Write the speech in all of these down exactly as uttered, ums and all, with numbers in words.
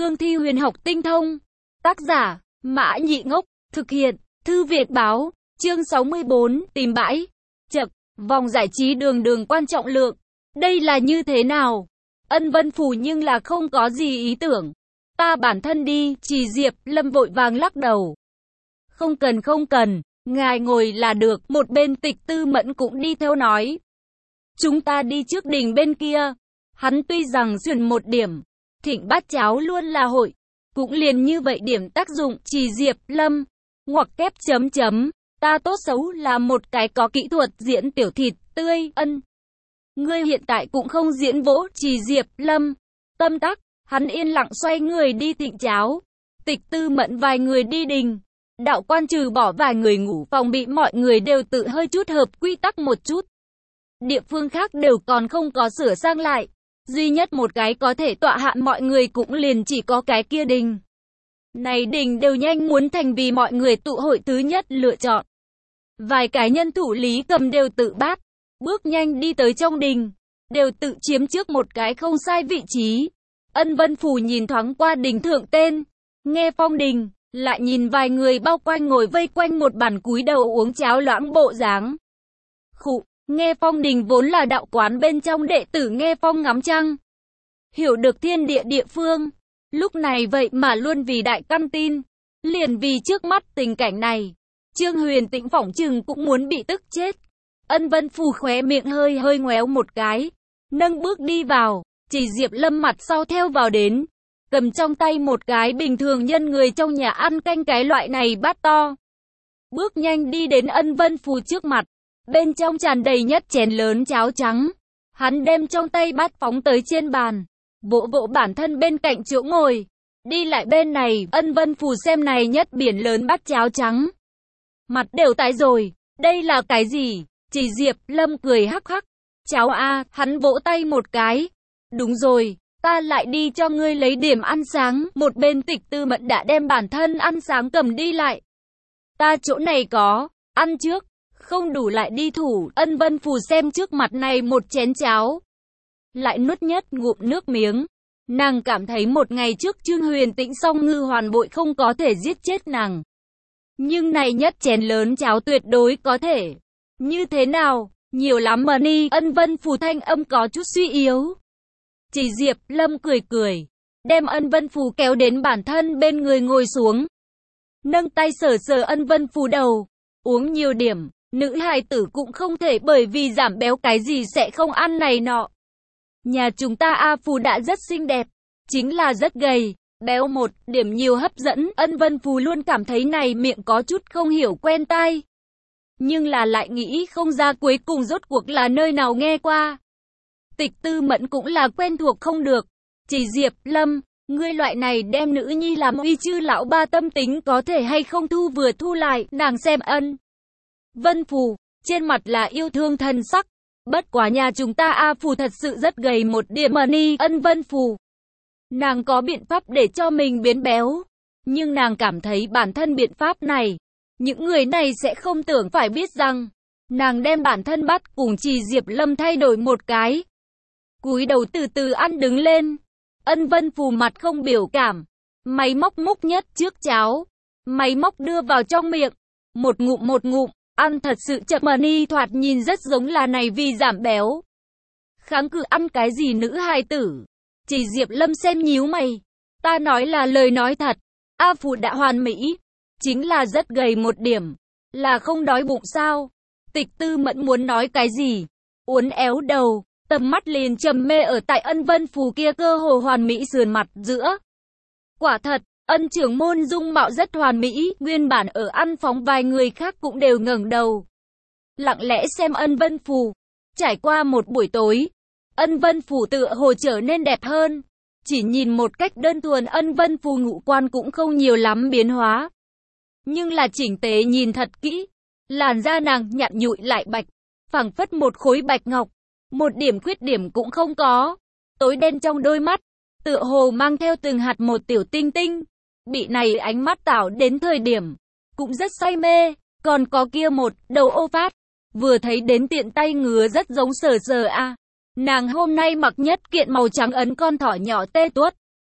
cương thi huyền học tinh thông. Tác giả, Mã Nhị Ngốc, thực hiện, Thư Việt Báo, chương sáu mươi bốn, tìm bãi. Chậc, vòng giải trí đường đường quan trọng lượng. Đây là như thế nào? Ân Vân Phủ nhưng là không có gì ý tưởng. Ta bản thân đi, Trì Diệp Lâm vội vàng lắc đầu. Không cần không cần, ngài ngồi là được, một bên Tịch Tư Mẫn cũng đi theo nói. Chúng ta đi trước đình bên kia. Hắn tuy rằng xuyên một điểm, thịnh bát cháo luôn là hội, cũng liền như vậy điểm tác dụng, Trì Diệp Lâm, ngoặc kép chấm chấm, ta tốt xấu là một cái có kỹ thuật diễn tiểu thịt tươi, ân. Ngươi hiện tại cũng không diễn vỗ, Trì Diệp Lâm, tâm tắc, hắn yên lặng xoay người đi thịnh cháo. Tịch Tư Mẫn vài người đi đình, đạo quan trừ bỏ vài người ngủ phòng bị mọi người đều tự hơi chút hợp quy tắc một chút. Địa phương khác đều còn không có sửa sang lại. Duy nhất một cái có thể tọa hạ mọi người cũng liền chỉ có cái kia đình. Này đình đều nhanh muốn thành vì mọi người tụ hội thứ nhất lựa chọn. Vài cái nhân thủ Lý Cầm đều tự bát, bước nhanh đi tới trong đình, đều tự chiếm trước một cái không sai vị trí. Ân Vân Phủ nhìn thoáng qua đình thượng tên, Nghe Phong đình, lại nhìn vài người bao quanh ngồi vây quanh một bàn cúi đầu uống cháo loãng bộ dáng. Khụ, Nghe Phong đình vốn là đạo quán bên trong đệ tử Nghe Phong ngắm trăng. Hiểu được thiên địa địa phương, lúc này vậy mà luôn vì đại căn tin, liền vì trước mắt tình cảnh này. Trương Huyền Tĩnh phỏng chừng cũng muốn bị tức chết. Ân Vân Phủ khóe miệng hơi hơi ngoéo một cái, nâng bước đi vào, Trì Diệp Lâm mặt sau theo vào đến, cầm trong tay một cái bình thường nhân người trong nhà ăn canh cái loại này bát to. Bước nhanh đi đến Ân Vân Phủ trước mặt, bên trong tràn đầy nhất chén lớn cháo trắng. Hắn đem trong tay bát phóng tới trên bàn, vỗ vỗ bản thân bên cạnh chỗ ngồi, đi lại bên này. Ân Vân Phủ xem này nhất biển lớn bát cháo trắng, mặt đều tái rồi, đây là cái gì? Trì Diệp Lâm cười hắc hắc, cháo a, hắn vỗ tay một cái, đúng rồi, ta lại đi cho ngươi lấy điểm ăn sáng. Một bên Tịch Tư Mẫn đã đem bản thân ăn sáng cầm đi lại. Ta chỗ này có, ăn trước, không đủ lại đi thủ. Ân Vân Phủ xem trước mặt này một chén cháo, lại nuốt nhất ngụm nước miếng. Nàng cảm thấy một ngày trước Trương Huyền Tĩnh song ngư hoàn bội không có thể giết chết nàng, nhưng này nhất chén lớn cháo tuyệt đối có thể. Như thế nào? Nhiều lắm mà ni. Ân Vân Phủ thanh âm có chút suy yếu. Trì Diệp Lâm cười cười, đem Ân Vân Phủ kéo đến bản thân bên người ngồi xuống, nâng tay sờ sờ Ân Vân Phủ đầu. Uống nhiều điểm, nữ hài tử cũng không thể bởi vì giảm béo cái gì sẽ không ăn này nọ. Nhà chúng ta A Phù đã rất xinh đẹp, chính là rất gầy, béo một điểm nhiều hấp dẫn. Ân Vân Phủ luôn cảm thấy này miệng có chút không hiểu quen tai, nhưng là lại nghĩ không ra cuối cùng rốt cuộc là nơi nào nghe qua. Tịch Tư Mẫn cũng là quen thuộc không được. Trì Diệp Lâm, ngươi loại này đem nữ nhi làm uy chư lão ba tâm tính có thể hay không thu vừa thu lại. Nàng xem Ân Vân Phủ, trên mặt là yêu thương thần sắc. Bất quá nhà chúng ta A Phù thật sự rất gầy một điểm mà ni. Ân Vân Phủ, nàng có biện pháp để cho mình biến béo, nhưng nàng cảm thấy bản thân biện pháp này, những người này sẽ không tưởng. Phải biết rằng, nàng đem bản thân bắt cùng Trì Diệp Lâm thay đổi một cái, cúi đầu từ từ ăn đứng lên. Ân Vân Phủ mặt không biểu cảm, máy móc múc nhất trước cháo, máy móc đưa vào trong miệng, một ngụm một ngụm, ăn thật sự chậm mà ni, thoạt nhìn rất giống là này vì giảm béo. Kháng cự ăn cái gì nữ hài tử? Trì Diệp Lâm xem nhíu mày, ta nói là lời nói thật, A Phù đã hoàn mỹ, chính là rất gầy một điểm, là không đói bụng sao? Tịch Tư Mẫn muốn nói cái gì, uốn éo đầu, tầm mắt liền trầm mê ở tại Ân Vân Phủ kia cơ hồ hoàn mỹ sườn mặt giữa. Quả thật, Ân trưởng môn dung mạo rất hoàn mỹ, nguyên bản ở ăn phóng vài người khác cũng đều ngẩng đầu, lặng lẽ xem Ân Vân Phủ. Trải qua một buổi tối, Ân Vân Phủ tựa hồ trở nên đẹp hơn. Chỉ nhìn một cách đơn thuần Ân Vân Phủ ngũ quan cũng không nhiều lắm biến hóa, nhưng là chỉnh tế nhìn thật kỹ, làn da nàng nhẵn nhụi lại bạch, phảng phất một khối bạch ngọc, một điểm khuyết điểm cũng không có. Tối đen trong đôi mắt, tựa hồ mang theo từng hạt một tiểu tinh tinh, bị này ánh mắt tạo đến thời điểm, cũng rất say mê. Còn có kia một đầu ô phát, vừa thấy đến tiện tay ngứa rất giống Sở Sở a. Nàng hôm nay mặc nhất kiện màu trắng ấn con thỏ nhỏ tê tuốt,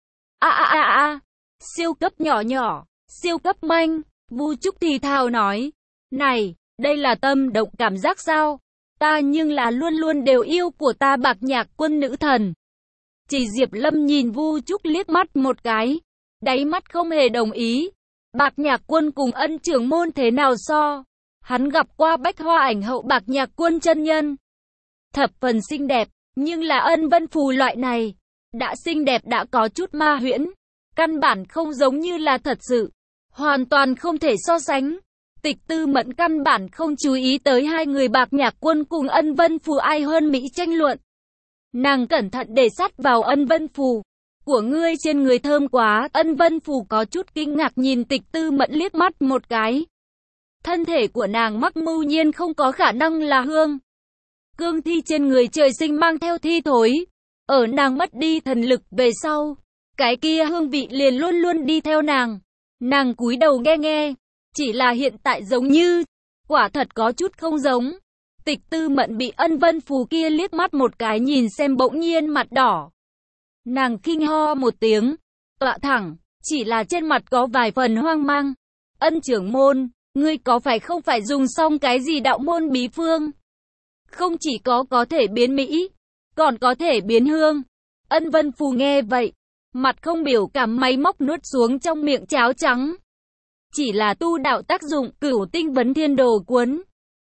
A a a a, siêu cấp nhỏ nhỏ, siêu cấp manh, Vu Trúc thì thào nói. Này, đây là tâm động cảm giác sao? Ta nhưng là luôn luôn đều yêu của ta Bạc Nhạc Quân nữ thần. Chỉ Diệp Lâm nhìn Vu Trúc liếc mắt một cái, đáy mắt không hề đồng ý. Bạc Nhạc Quân cùng Ân trưởng môn thế nào so? Hắn gặp qua Bách Hoa Ảnh hậu Bạc Nhạc Quân chân nhân. Thập phần xinh đẹp, nhưng là Ân Vân Phù loại này. Đã xinh đẹp đã có chút ma huyễn. Căn bản không giống như là thật sự. Hoàn toàn không thể so sánh. Tịch Tư Mẫn căn bản không chú ý tới hai người Bạc Nhạc Quân cùng Ân Vân Phù ai hơn Mỹ tranh luận. Nàng cẩn thận để sát vào Ân Vân Phù. Của ngươi trên người thơm quá. Ân Vân Phù có chút kinh ngạc nhìn Tịch Tư Mẫn liếc mắt một cái. Thân thể của nàng mắc mưu nhiên không có khả năng là hương. Cương thi trên người trời sinh mang theo thi thối. Ở nàng mất đi thần lực về sau, cái kia hương vị liền luôn luôn đi theo nàng. Nàng cúi đầu nghe nghe, chỉ là hiện tại giống như, quả thật có chút không giống. Tịch Tư Mẫn bị Ân Vân Phù kia liếc mắt một cái nhìn xem bỗng nhiên mặt đỏ. Nàng khinh ho một tiếng, tọa thẳng, chỉ là trên mặt có vài phần hoang mang. Ân trưởng môn, ngươi có phải không phải dùng xong cái gì đạo môn bí phương? Không chỉ có có thể biến Mỹ, còn có thể biến hương. Ân Vân Phù nghe vậy, mặt không biểu cảm máy móc nuốt xuống trong miệng cháo trắng. Chỉ là tu đạo tác dụng Cửu Tinh Vấn Thiên Đồ Cuốn.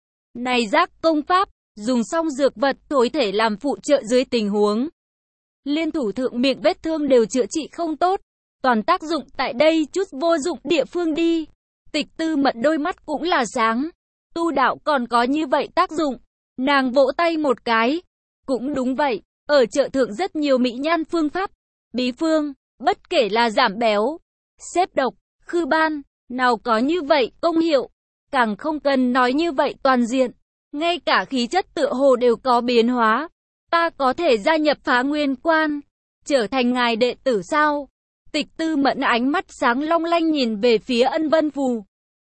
Này giác công pháp, dùng xong dược vật tối thể làm phụ trợ dưới tình huống. Liên thủ thượng miệng vết thương đều chữa trị không tốt. Toàn tác dụng tại đây chút vô dụng địa phương đi. Tịch Tư Mẫn đôi mắt cũng là sáng. Tu đạo còn có như vậy tác dụng. Nàng vỗ tay một cái. Cũng đúng vậy, ở chợ thượng rất nhiều mỹ nhan phương pháp, bí phương, bất kể là giảm béo, xếp độc, khư ban, nào có như vậy công hiệu. Càng không cần nói như vậy toàn diện. Ngay cả khí chất tựa hồ đều có biến hóa. Ta có thể gia nhập Phá Nguyên Quan, trở thành ngài đệ tử sao? Tịch Tư Mẫn ánh mắt sáng long lanh nhìn về phía Ân Vân Phù.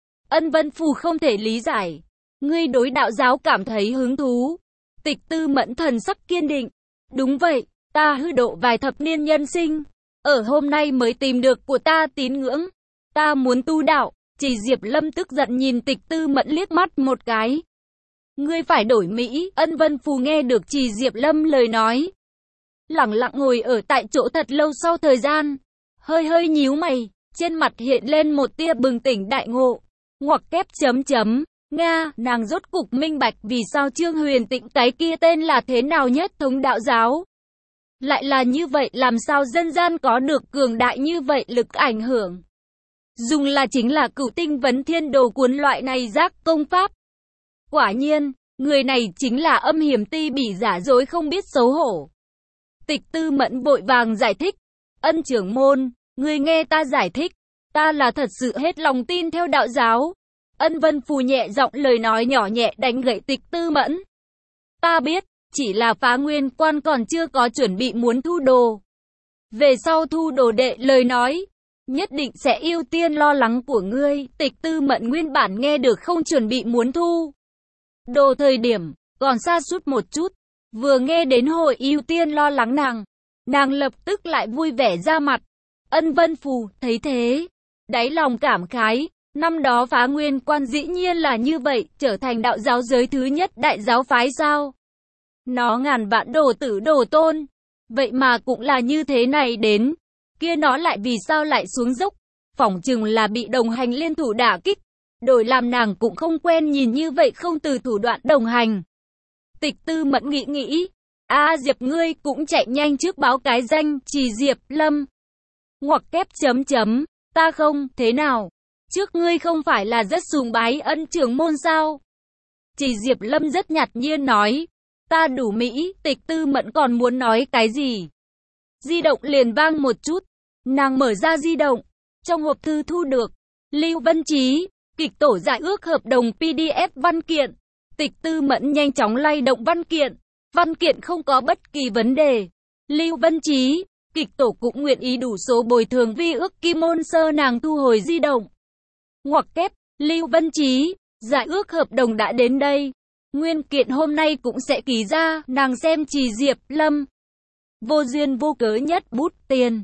Ân Vân Phù không thể lý giải. Ngươi đối đạo giáo cảm thấy hứng thú. Tịch Tư Mẫn thần sắc kiên định. Đúng vậy, ta hư độ vài thập niên nhân sinh. Ở hôm nay mới tìm được của ta tín ngưỡng. Ta muốn tu đạo. Chỉ Diệp Lâm tức giận nhìn Tịch Tư Mẫn liếc mắt một cái. Ngươi phải đổi Mỹ. Ân Vân Phù nghe được Chỉ Diệp Lâm lời nói. Lặng lặng ngồi ở tại chỗ thật lâu sau thời gian. Hơi hơi nhíu mày. Trên mặt hiện lên một tia bừng tỉnh đại ngộ. Ngoặc kép chấm chấm. Nga, nàng rốt cục minh bạch vì sao Trương Huyền Tĩnh cái kia tên là thế nào nhất thống đạo giáo. Lại là như vậy làm sao dân gian có được cường đại như vậy lực ảnh hưởng. Dùng là chính là Cửu Tinh Vấn Thiên Đồ Cuốn loại này giác công pháp. Quả nhiên, người này chính là âm hiểm ti bỉ giả dối không biết xấu hổ. Tịch Tư Mẫn vội vàng giải thích. Ân trưởng môn, người nghe ta giải thích. Ta là thật sự hết lòng tin theo đạo giáo. Ân Vân Phù nhẹ giọng lời nói nhỏ nhẹ đánh gậy Tịch Tư Mẫn. Ta biết, chỉ là Phá Nguyên Quan còn chưa có chuẩn bị muốn thu đồ. Về sau thu đồ đệ lời nói, nhất định sẽ ưu tiên lo lắng của ngươi. Tịch Tư Mẫn nguyên bản nghe được không chuẩn bị muốn thu đồ thời điểm, còn xa sút một chút. Vừa nghe đến hội ưu tiên lo lắng nàng, nàng lập tức lại vui vẻ ra mặt. Ân Vân Phù thấy thế, đáy lòng cảm khái. Năm đó Phá Nguyên Quan dĩ nhiên là như vậy, trở thành đạo giáo giới thứ nhất đại giáo phái sao. Nó ngàn vạn đồ tử đồ tôn. Vậy mà cũng là như thế này đến. Kia nó lại vì sao lại xuống dốc. Phỏng chừng là bị đồng hành liên thủ đả kích. Đổi làm nàng cũng không quen nhìn như vậy không từ thủ đoạn đồng hành. Tịch Tư Mẫn nghĩ nghĩ. A Diệp ngươi cũng chạy nhanh trước báo cái danh Chỉ Diệp Lâm. Ngoặc kép chấm chấm. Ta không, thế nào? Trước ngươi không phải là rất sùng bái Ân trưởng môn sao? Chỉ Diệp Lâm rất nhạt nhiên nói. Ta đủ Mỹ. Tịch Tư Mẫn còn muốn nói cái gì? Di động liền vang một chút. Nàng mở ra di động. Trong hộp thư thu được. Lưu Vân Chí, kịch tổ giải ước hợp đồng pê đê ép văn kiện. Tịch Tư Mẫn nhanh chóng lay động văn kiện. Văn kiện không có bất kỳ vấn đề. Lưu Vân Chí, kịch tổ cũng nguyện ý đủ số bồi thường vi ước Kim Môn Sơ nàng thu hồi di động. Ngoặc kép, Lưu Vân Chí, giải ước hợp đồng đã đến đây. Nguyên kiện hôm nay cũng sẽ ký ra, nàng xem Chỉ Diệp Lâm. Vô duyên vô cớ nhất bút tiền.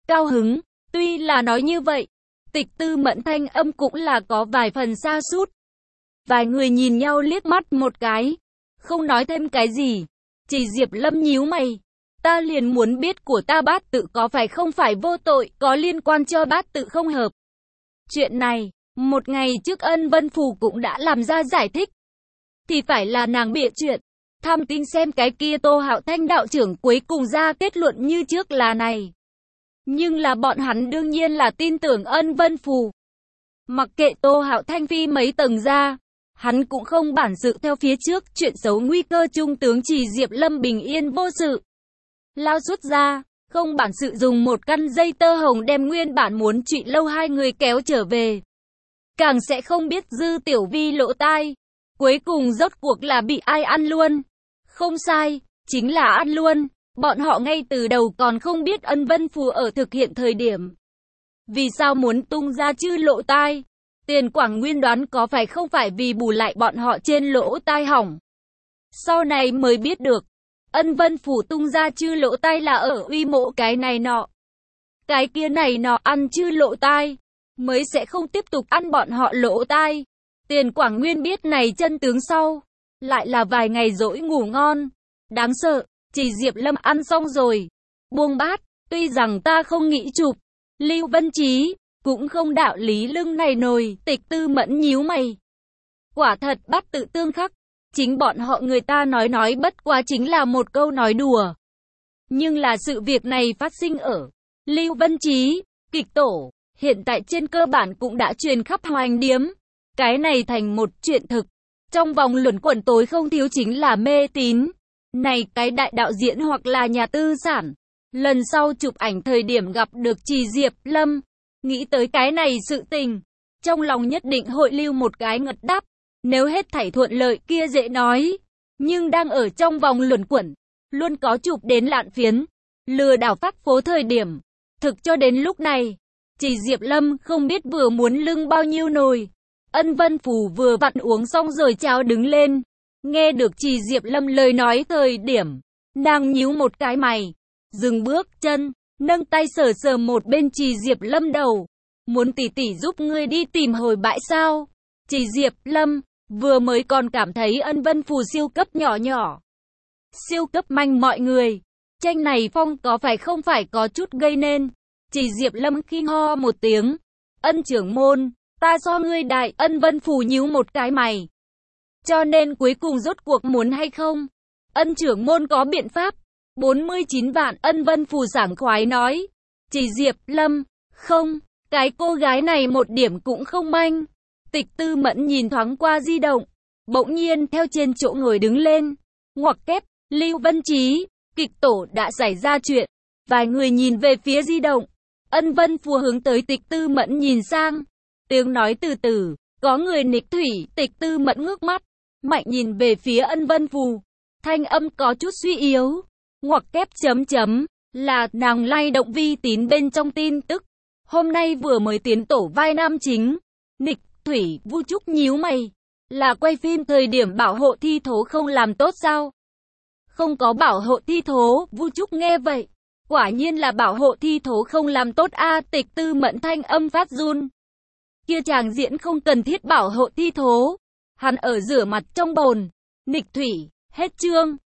cao hứng. Tuy là nói như vậy, Tịch Tư Mẫn thanh âm cũng là có vài phần sa sút. Vài người nhìn nhau liếc mắt một cái, không nói thêm cái gì. Chỉ Diệp Lâm nhíu mày. Ta liền muốn biết của ta bát tự có phải không phải vô tội, có liên quan cho bát tự không hợp. Chuyện này, một ngày trước Ân Vân Phù cũng đã làm ra giải thích. Thì phải là nàng bịa chuyện. Tham tin xem cái kia Tô Hạo Thanh đạo trưởng cuối cùng ra kết luận như trước là này. Nhưng là bọn hắn đương nhiên là tin tưởng Ân Vân Phù. Mặc kệ Tô Hạo Thanh phi mấy tầng ra, hắn cũng không bản sự theo phía trước, chuyện xấu nguy cơ trung tướng Chỉ Diệp Lâm bình yên vô sự. Lao xuất ra, không bản sự dùng một căn dây tơ hồng đem nguyên bản muốn trụy lâu hai người kéo trở về. Càng sẽ không biết Dư Tiểu Vi lỗ tai. Cuối cùng rốt cuộc là bị ai ăn luôn. Không sai, chính là ăn luôn. Bọn họ ngay từ đầu còn không biết Ân Vân Phù ở thực hiện thời điểm. Vì sao muốn tung ra chư lỗ tai? Tiền Quảng Nguyên đoán có phải không phải vì bù lại bọn họ trên lỗ tai hỏng. Sau này mới biết được, Ân Vân Phù tung ra chư lỗ tai là ở uy mộ cái này nọ. Cái kia này nọ ăn chư lỗ tai, mới sẽ không tiếp tục ăn bọn họ lỗ tai. Tiền Quảng Nguyên biết này chân tướng sau, lại là vài ngày dỗi ngủ ngon. Đáng sợ, Chỉ Diệp Lâm ăn xong rồi, buông bát, tuy rằng ta không nghĩ chụp Lưu Vân Chí, cũng không đạo lý lưng này nồi. Tịch Tư Mẫn nhíu mày. Quả thật bắt tự tương khắc, chính bọn họ người ta nói nói bất quá chính là một câu nói đùa. Nhưng là sự việc này phát sinh ở Lưu Vân Chí, kịch tổ, hiện tại trên cơ bản cũng đã truyền khắp Hoành Điếm. Cái này thành một chuyện thực. Trong vòng luẩn quẩn tối không thiếu chính là mê tín. Này cái đại đạo diễn hoặc là nhà tư sản, lần sau chụp ảnh thời điểm gặp được Chỉ Diệp Lâm, nghĩ tới cái này sự tình, trong lòng nhất định hội lưu một cái ngật đáp. Nếu hết thảy thuận lợi kia dễ nói, nhưng đang ở trong vòng luẩn quẩn, luôn có chụp đến lạn phiến, lừa đảo phát phố thời điểm. Thực cho đến lúc này, Chỉ Diệp Lâm không biết vừa muốn lưng bao nhiêu nồi. Ân Vân Phù vừa vặn uống xong rồi cháo đứng lên. Nghe được Chỉ Diệp Lâm lời nói thời điểm, nàng nhíu một cái mày, dừng bước chân, nâng tay sờ sờ một bên Chỉ Diệp Lâm đầu. Muốn tỷ tỷ giúp ngươi đi tìm hồi bãi sao? Chỉ Diệp Lâm vừa mới còn cảm thấy Ân Vân Phù siêu cấp nhỏ nhỏ, siêu cấp manh mọi người. Tranh này phong có phải không phải có chút gây nên. Chỉ Diệp Lâm khi ho một tiếng. Ân trưởng môn, ta so ngươi đại. Ân Vân Phù nhíu một cái mày. Cho nên cuối cùng rốt cuộc muốn hay không? Ân trưởng môn có biện pháp. bốn mươi chín vạn. Ân Vân Phù sảng khoái nói. Chỉ Diệp Lâm, không, cái cô gái này một điểm cũng không manh. Tịch Tư Mẫn nhìn thoáng qua di động, bỗng nhiên theo trên chỗ ngồi đứng lên. Ngoặc kép, Lưu Vân Chí, kịch tổ đã xảy ra chuyện. Vài người nhìn về phía di động. Ân Vân Phù hướng tới Tịch Tư Mẫn nhìn sang. Tiếng nói từ từ, có người nịch thủy. Tịch Tư Mẫn ngước mắt, mạnh nhìn về phía Ân Vân Phù. Thanh âm có chút suy yếu. Ngoặc kép chấm chấm, là nàng lay động vi tín bên trong tin tức. Hôm nay vừa mới tiến tổ vai nam chính. Nịch thủy, Vu Trúc nhíu mày. Là quay phim thời điểm bảo hộ thi thố không làm tốt sao? Không có bảo hộ thi thố. Vu Trúc nghe vậy, quả nhiên là bảo hộ thi thố không làm tốt a. À, Tịch Tư Mẫn thanh âm phát run. Kia chàng diễn không cần thiết bảo hộ thi thố. Hắn ở rửa mặt trong bồn. Nịch thủy, hết chương.